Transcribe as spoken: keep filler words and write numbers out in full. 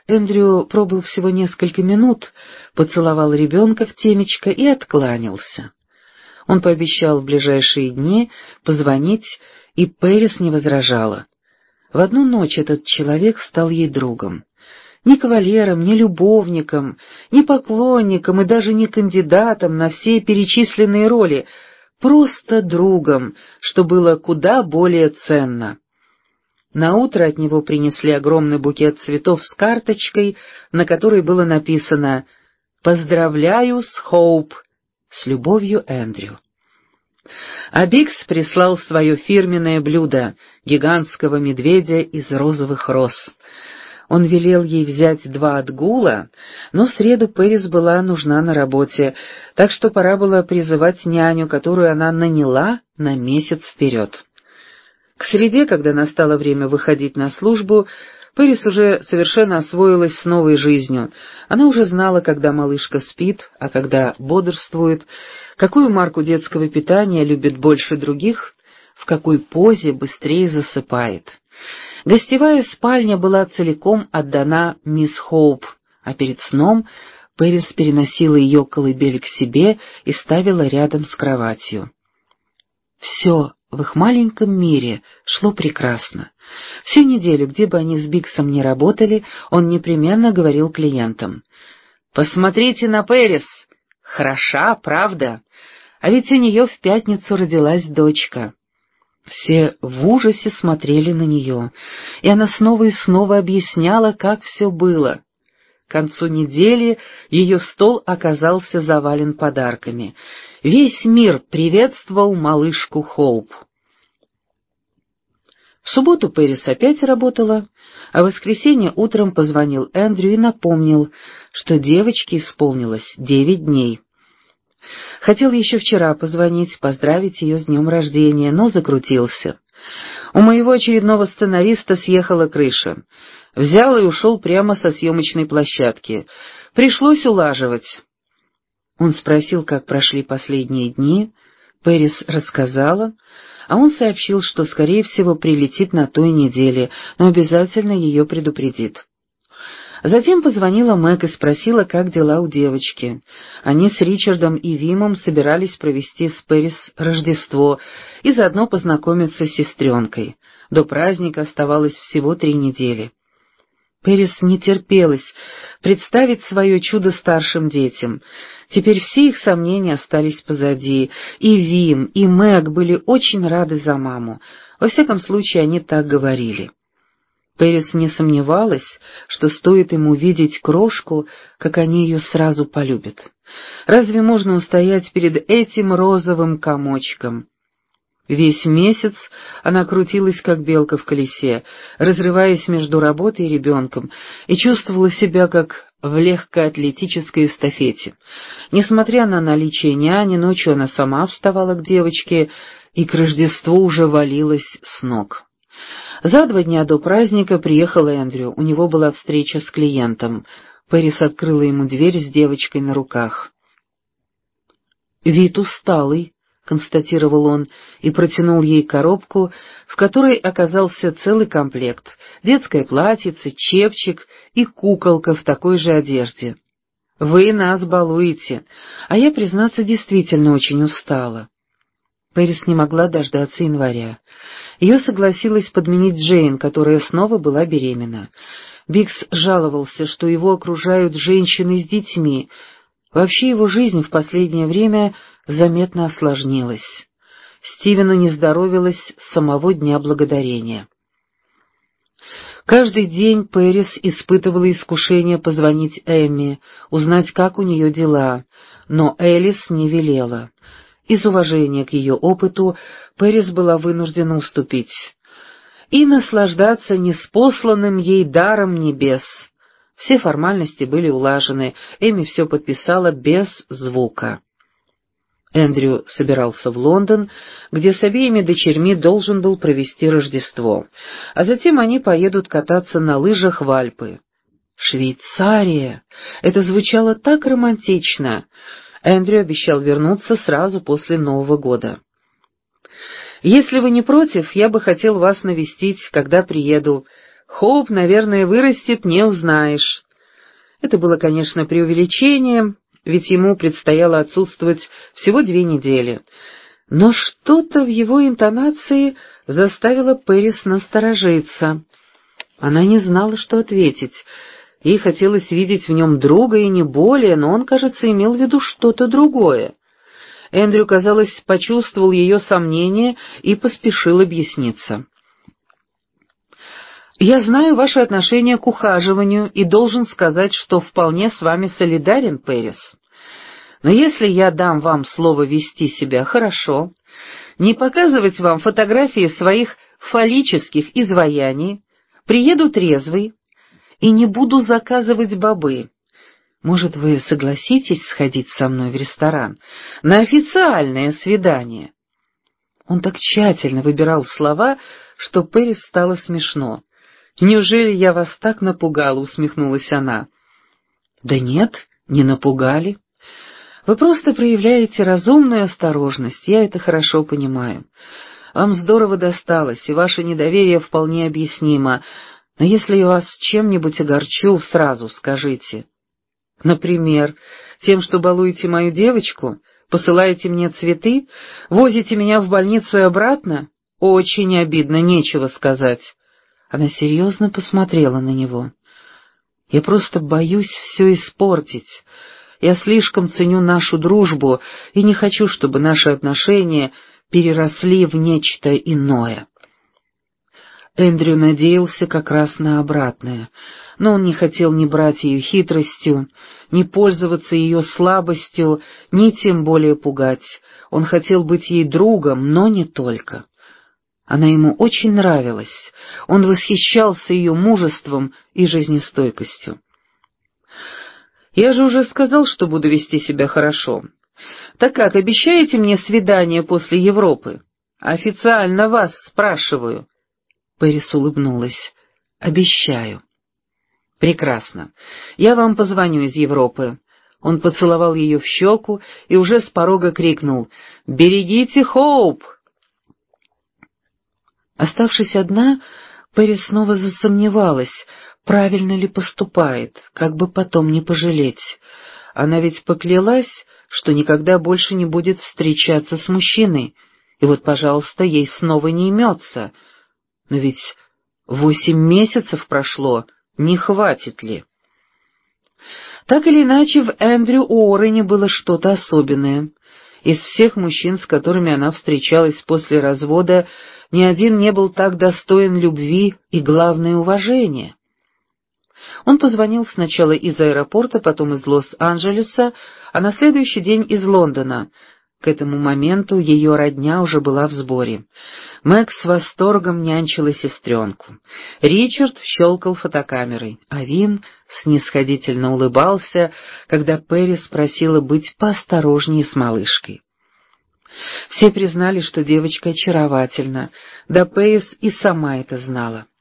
Эндрю пробыл всего несколько минут, поцеловал ребенка в темечко и откланялся. Он пообещал в ближайшие дни позвонить, и Пэрис не возражала. В одну ночь этот человек стал ей другом. Ни кавалером, ни любовником, ни поклонником и даже не кандидатом на все перечисленные роли, просто другом, что было куда более ценно. Наутро от него принесли огромный букет цветов с карточкой, на которой было написано «Поздравляю с Хоуп, с любовью, Эндрю». А Бикс прислал свое фирменное блюдо — гигантского медведя из розовых роз. Он велел ей взять два отгула, но в среду Пэрис была нужна на работе, так что пора было призывать няню, которую она наняла на месяц вперед. К среде, когда настало время выходить на службу, Пэрис уже совершенно освоилась с новой жизнью. Она уже знала, когда малышка спит, а когда бодрствует, какую марку детского питания любит больше других, в какой позе быстрее засыпает. Гостевая спальня была целиком отдана мисс Хоуп, а перед сном Пэрис переносила ее колыбель к себе и ставила рядом с кроватью. Все в их маленьком мире шло прекрасно. Всю неделю, где бы они с Биксом ни работали, он непременно говорил клиентам: «Посмотрите на Пэрис! Хороша, правда? А ведь у нее в пятницу родилась дочка». Все в ужасе смотрели на нее, и она снова и снова объясняла, как все было. К концу недели ее стол оказался завален подарками. Весь мир приветствовал малышку Хоуп. В субботу Пэрис опять работала, а в воскресенье утром позвонил Эндрю и напомнил, что девочке исполнилось девять дней. Хотел еще вчера позвонить, поздравить ее с днем рождения, но закрутился. У моего очередного сценариста съехала крыша. Взял и ушел прямо со съемочной площадки. Пришлось улаживать. Он спросил, как прошли последние дни. Пэрис рассказала, а он сообщил, что, скорее всего, прилетит на той неделе, но обязательно ее предупредит. Затем позвонила Мэг и спросила, как дела у девочки. Они с Ричардом и Вимом собирались провести с Пэрис Рождество и заодно познакомиться с сестренкой. До праздника оставалось всего три недели. Пэрис не терпелось представить свое чудо старшим детям. Теперь все их сомнения остались позади, и Вим, и Мэг были очень рады за маму. Во всяком случае, они так говорили. Пэрис не сомневалась, что стоит им увидеть крошку, как они ее сразу полюбят. Разве можно устоять перед этим розовым комочком? Весь месяц она крутилась, как белка в колесе, разрываясь между работой и ребенком, и чувствовала себя, как в легкоатлетической эстафете. Несмотря на наличие няни, ночью она сама вставала к девочке, и к Рождеству уже валилась с ног. За два дня до праздника приехал Эндрю, у него была встреча с клиентом. Пэрис открыла ему дверь с девочкой на руках. «Вид усталый», — констатировал он, и протянул ей коробку, в которой оказался целый комплект: детское платьице, чепчик и куколка в такой же одежде. «Вы нас балуете, а я, признаться, действительно очень устала». Пэрис не могла дождаться января. Ее согласилась подменить Джейн, которая снова была беременна. Бикс жаловался, что его окружают женщины с детьми. Вообще его жизнь в последнее время заметно осложнилась. Стивену не здоровилось с самого Дня Благодарения. Каждый день Пэрис испытывала искушение позвонить Эмми, узнать, как у нее дела, но Элис не велела. Из уважения к ее опыту Пэрис была вынуждена уступить и наслаждаться неспосланным ей даром небес. Все формальности были улажены, Эми все подписала без звука. Эндрю собирался в Лондон, где с обеими дочерьми должен был провести Рождество, а затем они поедут кататься на лыжах в Альпы. Швейцария! Это звучало так романтично. Эндрю обещал вернуться сразу после Нового года. «Если вы не против, я бы хотел вас навестить, когда приеду. Хоуп, наверное, вырастет, не узнаешь». Это было, конечно, преувеличением, ведь ему предстояло отсутствовать всего две недели. Но что-то в его интонации заставило Пэрис насторожиться. Она не знала, что ответить. Ей хотелось видеть в нем друга и не более, но он, кажется, имел в виду что-то другое. Эндрю, казалось, почувствовал ее сомнение и поспешил объясниться. «Я знаю ваше отношение к ухаживанию и должен сказать, что вполне с вами солидарен, Пэрис. Но если я дам вам слово вести себя хорошо, не показывать вам фотографии своих фаллических изваяний, приеду трезвый и не буду заказывать бобы, может, вы согласитесь сходить со мной в ресторан на официальное свидание?» Он так тщательно выбирал слова, что Пэрис стало смешно. «Неужели я вас так напугала?» — усмехнулась она. «Да нет, не напугали. Вы просто проявляете разумную осторожность, я это хорошо понимаю. Вам здорово досталось, и ваше недоверие вполне объяснимо, но если я вас чем-нибудь огорчу, сразу скажите. Например, тем, что балуете мою девочку, посылаете мне цветы, возите меня в больницу и обратно? Очень обидно, нечего сказать». Она серьезно посмотрела на него. «Я просто боюсь все испортить. Я слишком ценю нашу дружбу и не хочу, чтобы наши отношения переросли в нечто иное». Эндрю надеялся как раз на обратное, но он не хотел ни брать ее хитростью, ни пользоваться ее слабостью, ни тем более пугать. Он хотел быть ей другом, но не только. Она ему очень нравилась, он восхищался ее мужеством и жизнестойкостью. «Я же уже сказал, что буду вести себя хорошо. Так как, обещаете мне свидание после Европы? Официально вас спрашиваю». Пэрис улыбнулась. «Обещаю». «Прекрасно. Я вам позвоню из Европы». Он поцеловал ее в щеку и уже с порога крикнул: «Берегите Хоуп!» Оставшись одна, Пэрис снова засомневалась, правильно ли поступает, как бы потом не пожалеть. Она ведь поклялась, что никогда больше не будет встречаться с мужчиной, и вот, пожалуйста, ей снова не имется. Но ведь восемь месяцев прошло, не хватит ли? Так или иначе, в Эндрю Уоррене было что-то особенное. Из всех мужчин, с которыми она встречалась после развода, ни один не был так достоин любви и, главное, уважения. Он позвонил сначала из аэропорта, потом из Лос-Анджелеса, а на следующий день из Лондона. К этому моменту ее родня уже была в сборе. Мэг с восторгом нянчила сестренку. Ричард щелкал фотокамерой, а Вин снисходительно улыбался, когда Пэрис просила быть поосторожнее с малышкой. Все признали, что девочка очаровательна, да Пэрис и сама это знала.